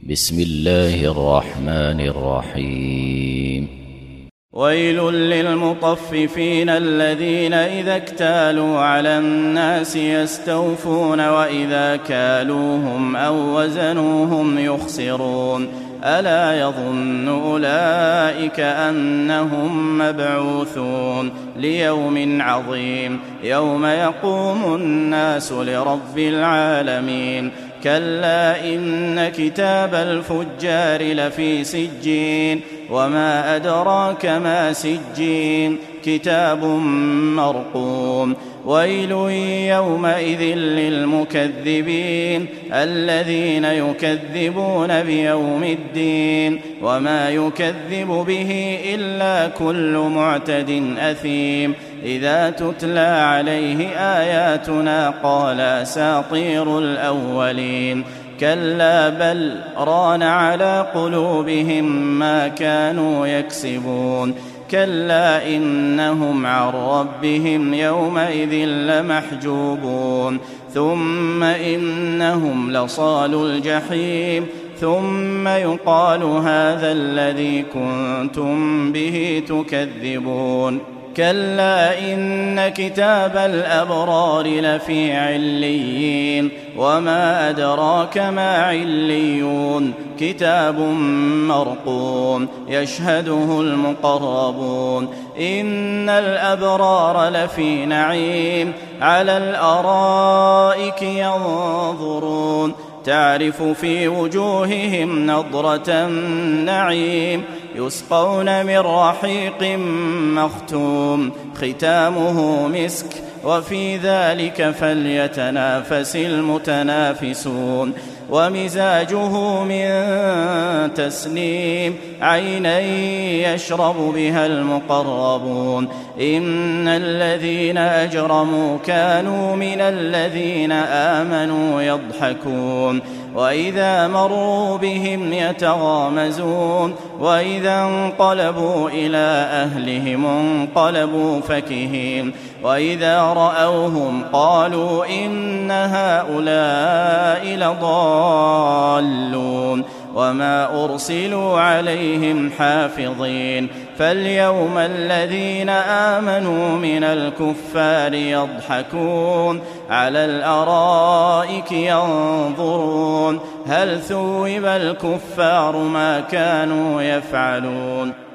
بسم الله الرحمن الرحيم. ويل للمطففين الذين إذا اكتالوا على الناس يستوفون وإذا كالوهم أو وزنوهم يخسرون ألا يظن أولئك أنهم مبعوثون ليوم عظيم يوم يقوم الناس لرب العالمين كلا إن كتاب الفجار لفي سجين وما أدراك ما سجين كتاب مرقوم ويل يومئذ للمكذبين الذين يكذبون بيوم الدين وما يكذب به إلا كل معتد أثيم إذا تتلى عليه آياتنا قال أساطير الأولين كلا بل ران على قلوبهم ما كانوا يكسبون كلا إنهم عن ربهم يومئذ لمحجوبون ثم إنهم لصالو الجحيم ثم يقال هذا الذي كنتم به تكذبون كلا إن كتاب الأبرار لفي عليين وما أدراك ما عليون كتاب مرقوم يشهده المقربون إن الأبرار لفي نعيم على الأرائك ينظرون تعرف في وجوههم نضرة النعيم يسقون من رحيق مختوم ختامه مسك وفي ذلك فليتنافس المتنافسون ومزاجه من تسنيم عينا يشرب بها المقربون إن الذين أجرموا كانوا من الذين آمنوا يضحكون وإذا مروا بهم يتغامزون وإذا انقلبوا إلى أهلهم انقلبوا فكهين وإذا رأوهم قالوا إن هؤلاء لضالون وما أرسلوا عليهم حافظين فاليوم الذين آمنوا من الكفار يضحكون على الأرائك ينظرون هل ثوب الكفار ما كانوا يفعلون